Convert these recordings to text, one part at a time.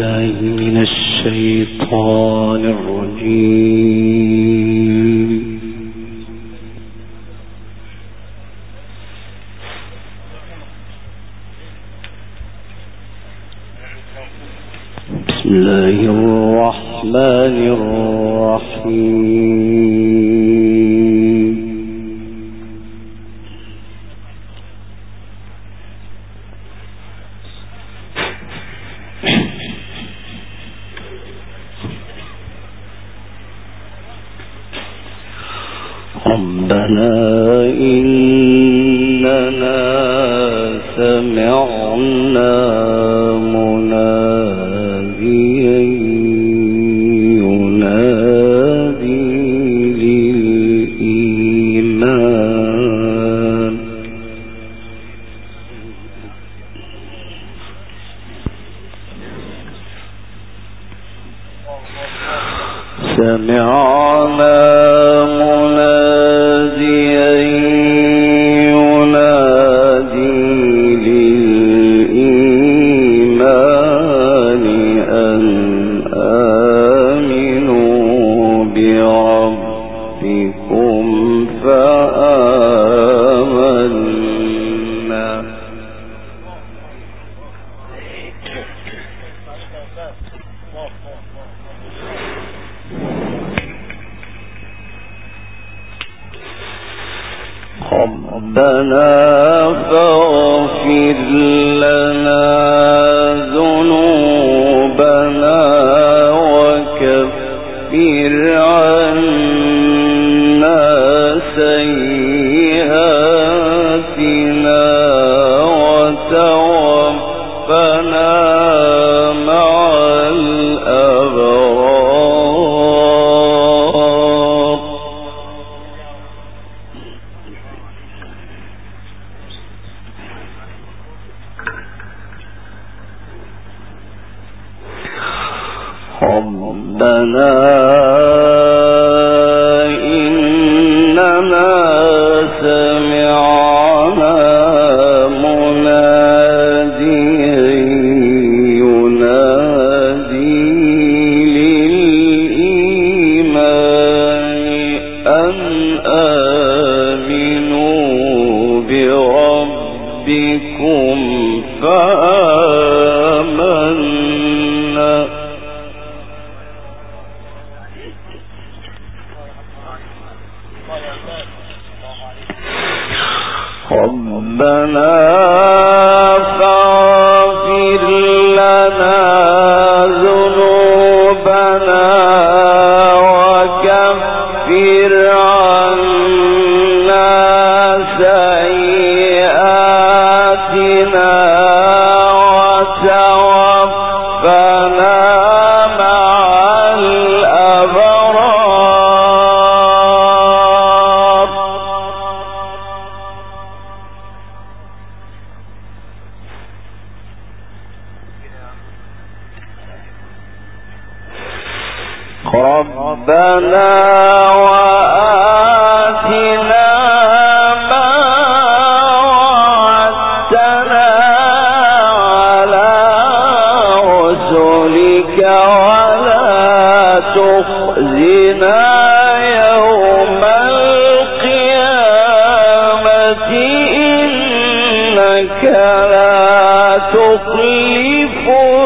بالله من الشيطان الرجيم. بسم الله الرحمن الرحيم. ربنا إننا سمعنا مناديا ينادي للإيمان سمعنا ربنا فاغفر لنا ذنوبنا وكفر عنا سيئاتنا وتوفنا مع الأبرار. ربنا إننا سمعنا مناديا ينادي للإيمان أن آمنوا بربكم فآمنا. ربنا فاغفر لنا ذنوبنا وكفر عنا سيئاتنا وتوفنا مع الأبرار. ربنا وآتنا ما وعدتنا على رسلك ولا تخزنا يوم القيامة إنك لا تخلف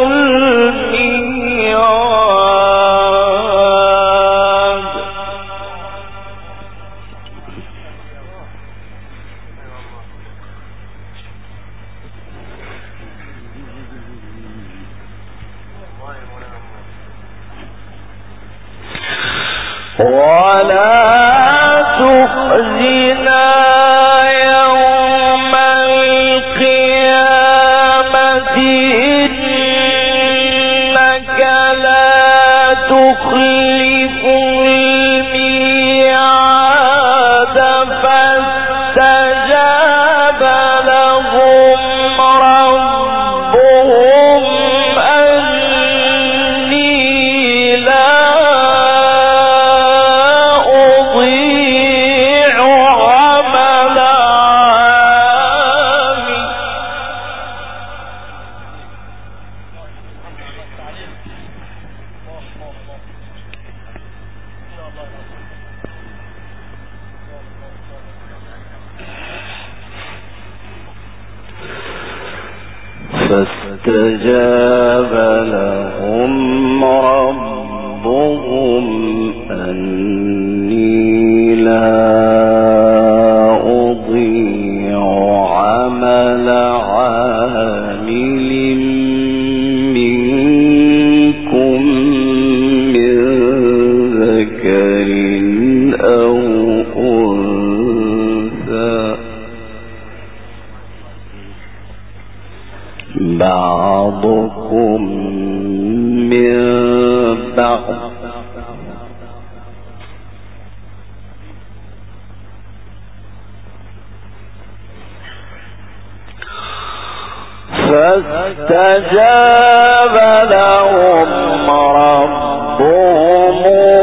ولا تخزنا يوم القيامة إنك لا تخلف الميعاد. فاستجاب لهم ربهم أني لا أضيع فاستجاب لهم ربهم أني لا أضيع عمل عامل منكم من ذكر أو أنثى بعضكم من بعض فاستجاب لهم ربهم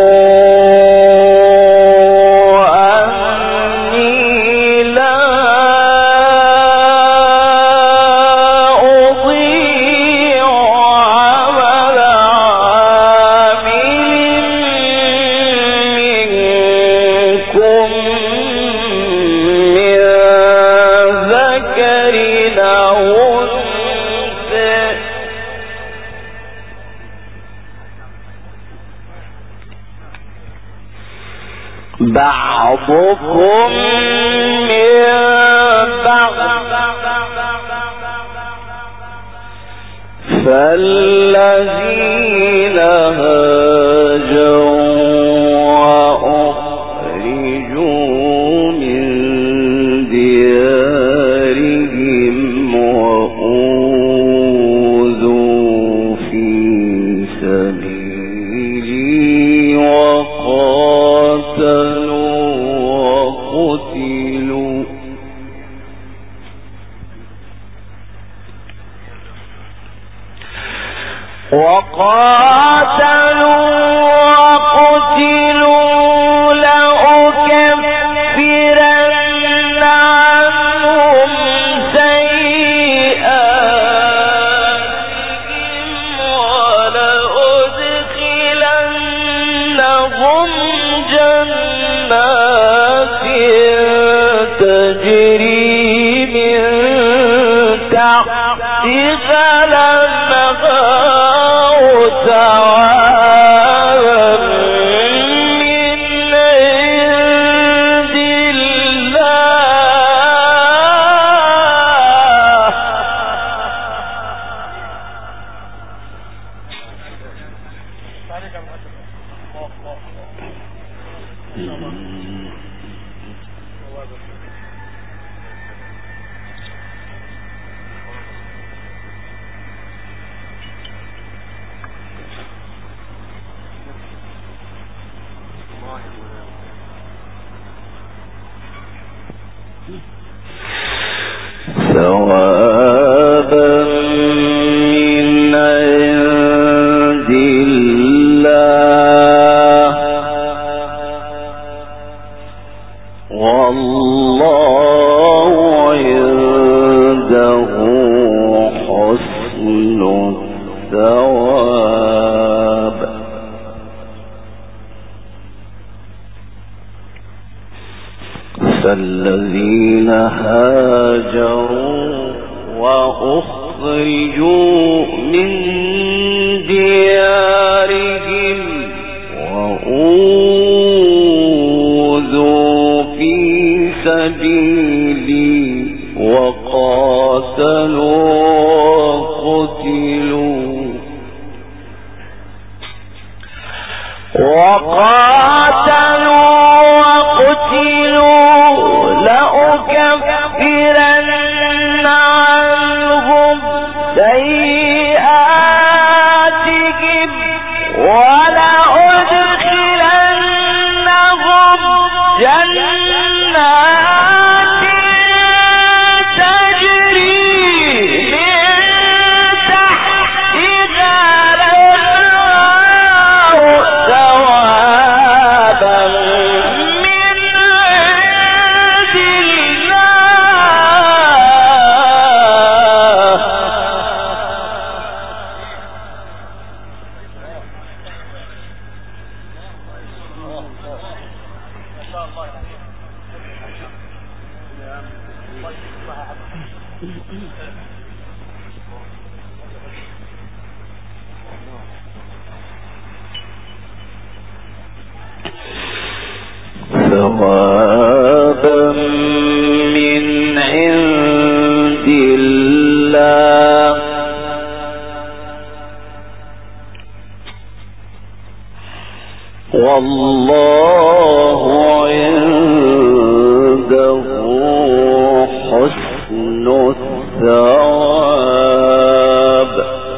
أني لا أضيع عمل عامل منكم من ذكر أو بعضكم من بعض فالذين هاجروا وأخرجوا من ديارهم وأوذوا في سبيلي وقاتلوا وقتلوا لأكفرن عنهم سيئاتهم ولأدخلنهم جنات تجري من تحتها الأنهار ثوابا من عند ثوابا من عند الله والله عنده حسن الثواب. فالذين هاجروا وأخرجوا من ديارهم وأوذوا في سبيلي وقاتلوا وقتلوا لأكفرن عنهم سيئاتهم ولأدخلنهم جنات تجري من تحتها الأنهار ثوابا من عند الله. ثوابا من عند الله والله عنده حسن الثواب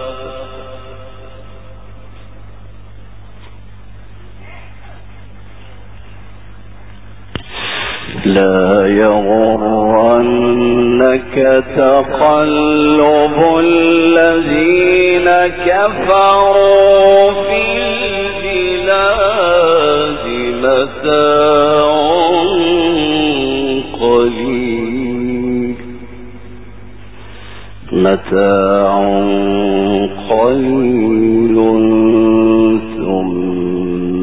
لا يغرنك تقلب الذين كفروا في البلاد متاع قليل ثم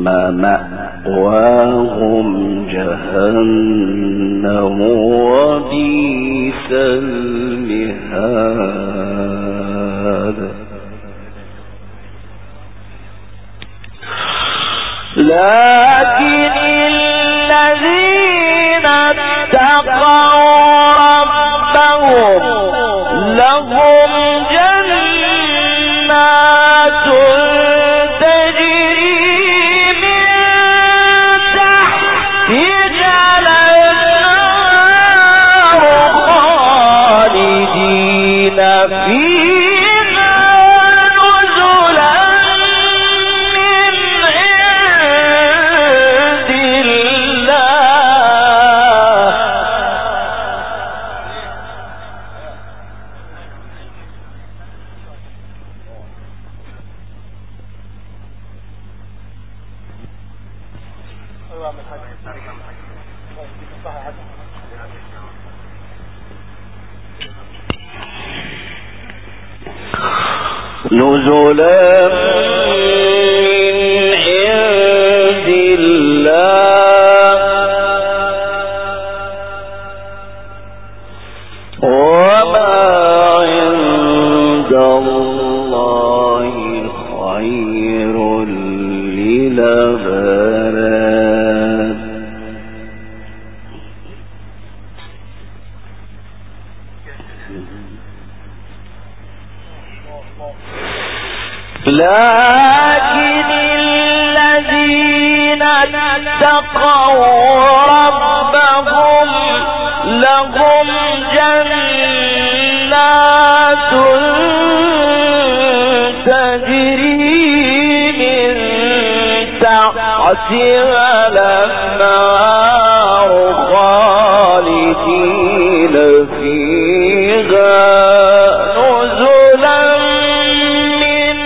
مأواهم جهنم وبئس المهاد لكن الذين اتقوا ربهم لهم جنات تجري من تحتها الأنهار خالدين فيها نزلا من عند الله نزلا من عند الله وما عند الله خير للأبرار لكن الذين اتقوا ربهم لهم جنات تجري من تحتها الأنهار خالدين فيها نزلا من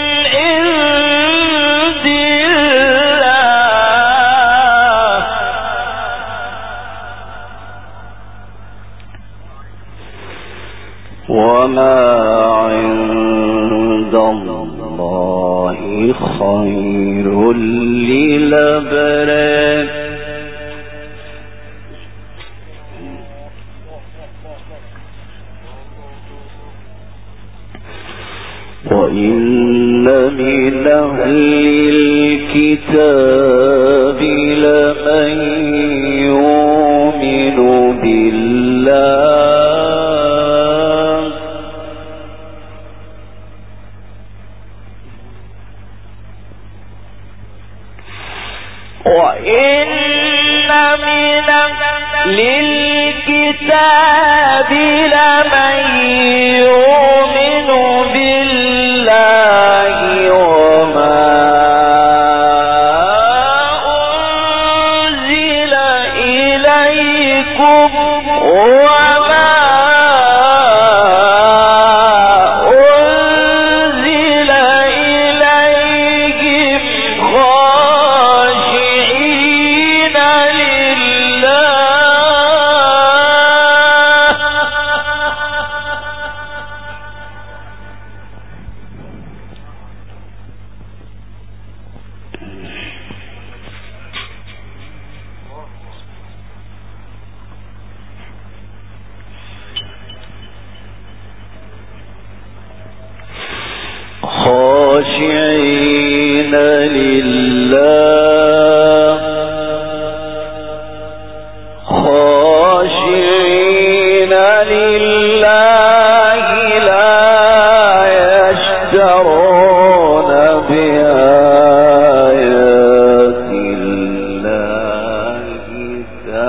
عند الله وما عند الله خير للأبرار وإن من أهل الكتاب لمن يؤمن بالله وإن من أهل الكتاب لمن يؤمن بالله وما أنزل إليكم وما أنزل إليهم خاشعين لله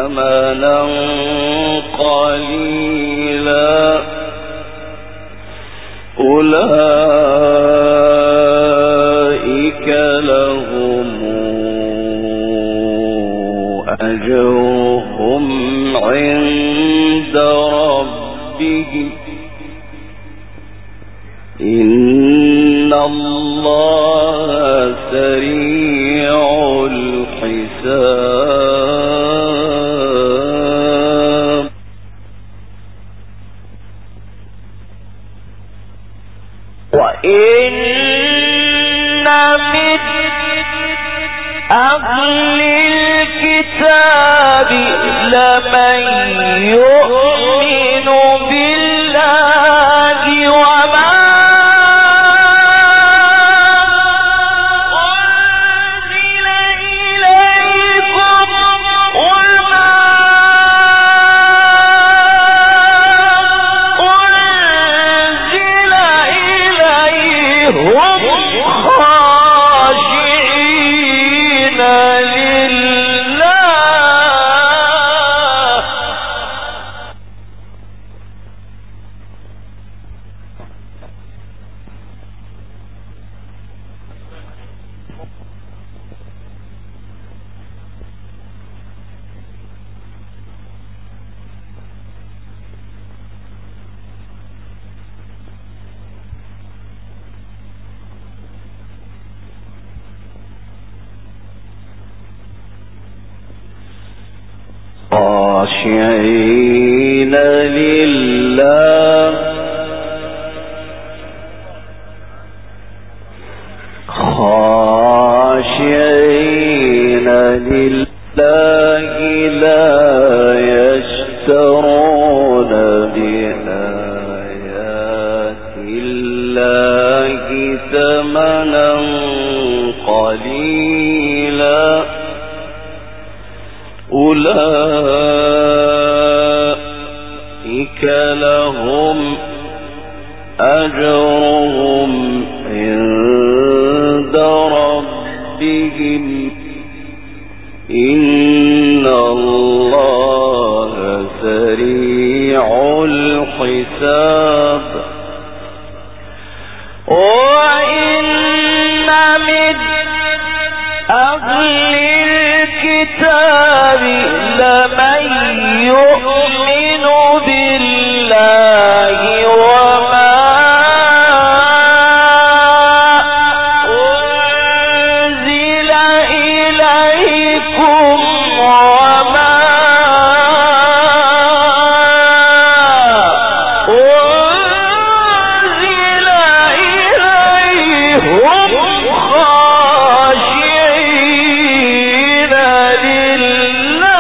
ثمنا قليلا أولئك لهم أجرهم عند ربهم إن الله سريع الحساب وإن من أهل الكتاب لمن يؤمن بالله وما أنزل إليكم قل ما أنزل إليهم خاشعين لله خاشعين لله خاشعين لله لا يشترون بآيات الله ثمنا قليلا أولئك لهم أجرهم عند ربهم إن الله سريع الحساب وإن من أهل الكتاب لمن يؤمن بالله وما أنزل إليكم وما أنزل إليهم خاشعين لله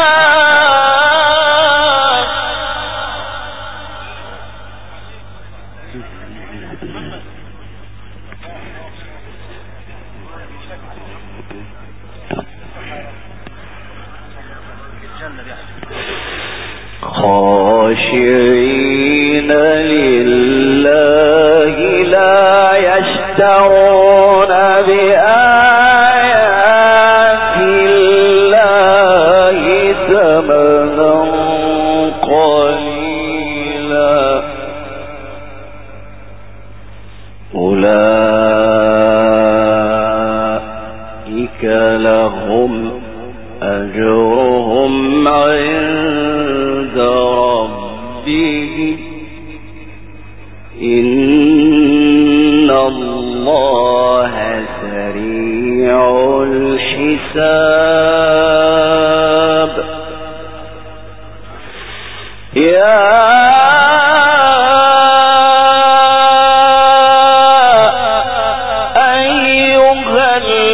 خاشعين لله لا يشترون بآيات الله ثمنا قليلا أولئك لهم أجرهم عند ربهم إن الله سريع الحساب يا أيها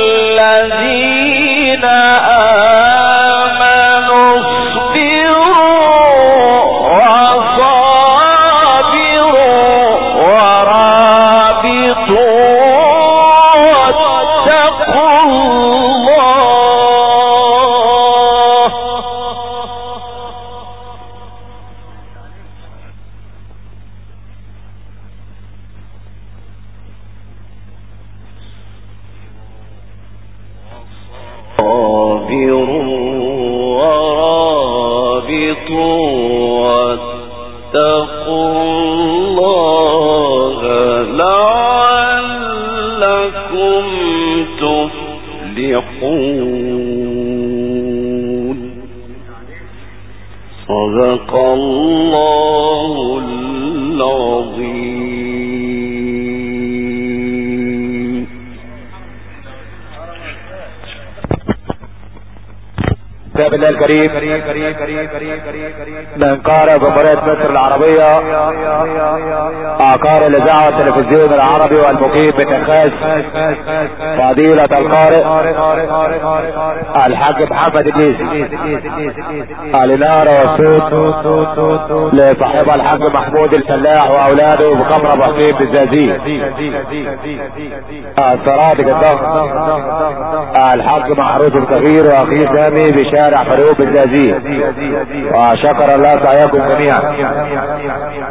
الذين آمنوا اصبروا وصابروا ورابطوا واتقوا الله واتقوا الله لعلكم تفلحون. صدق الله العظيم. كتاب الله الكريم من قارئ جمهورية مصر العربية عقار الإذاعة والتلفزيون العربي والمقيم بالنخاس فضيلة القارئ الحاج محمد النيسي. الإنارة والصوت لصاحبها الحاج محمود الفلاح وأولاده بقمر أبو حكيم بالزازين. السرادق الضغط الحاج محروس الكبير وأخيه سامي بشارع فريوب بالزازين. وشكر الله سعيكم جميعا.